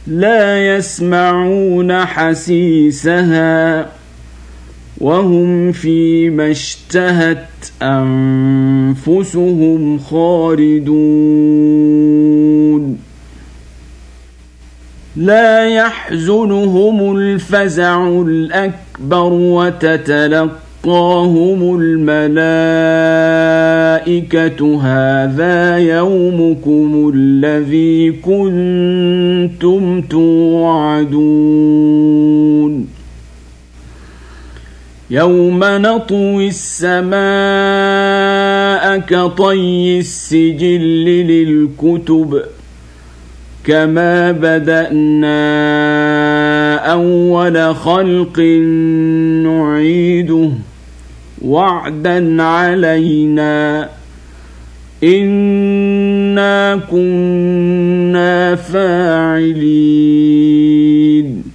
لا يسمعون حسيسها وهم فيما اشتهت أنفسهم خالدون لا يحزنهم الفزع الأكبر وتتلقاهم الملائكة هذا يومكم الذي كنتم توعدون يوم نطوي السماء كطي السجل للكتب كما بدأنا أول خلق نعيده وعدا علينا إنا كنا فاعلين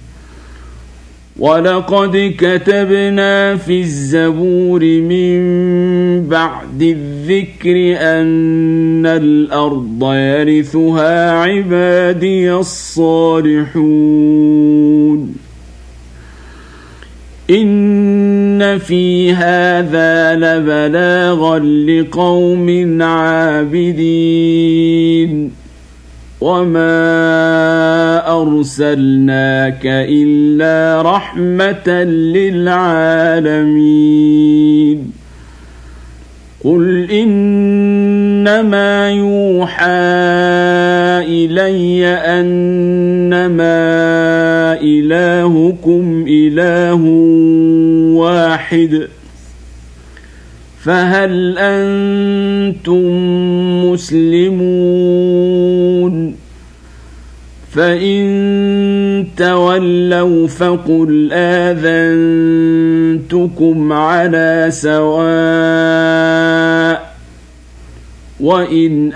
ولقد كتبنا في الزبور من بعد الذكر أن الأرض يرثها عبادي الصالحون إن في هذا لبلاغا لقوم عابدين وما أرسلناك إلا رحمة للعالمين قل إنما يوحى إلي أنما إلهكم إله واحد فهل أنتم مسلمون فإن تولوا فقل آذنتكم على سواء وإن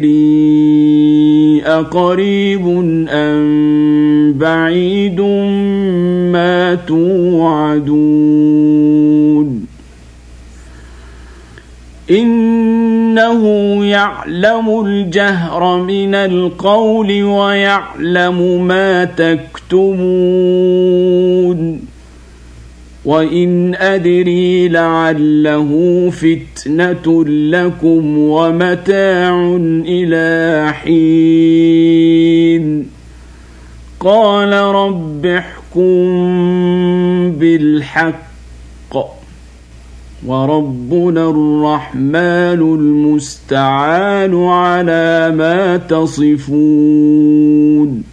أدري أقريب أم بعيد ما توعدون إنه يعلم الجهر من القول ويعلم ما تكتمون وإن أدري لعله فتنة لكم ومتاع إلى حين قال رب احكم بالحق وربنا الرحمن المستعان على ما تصفون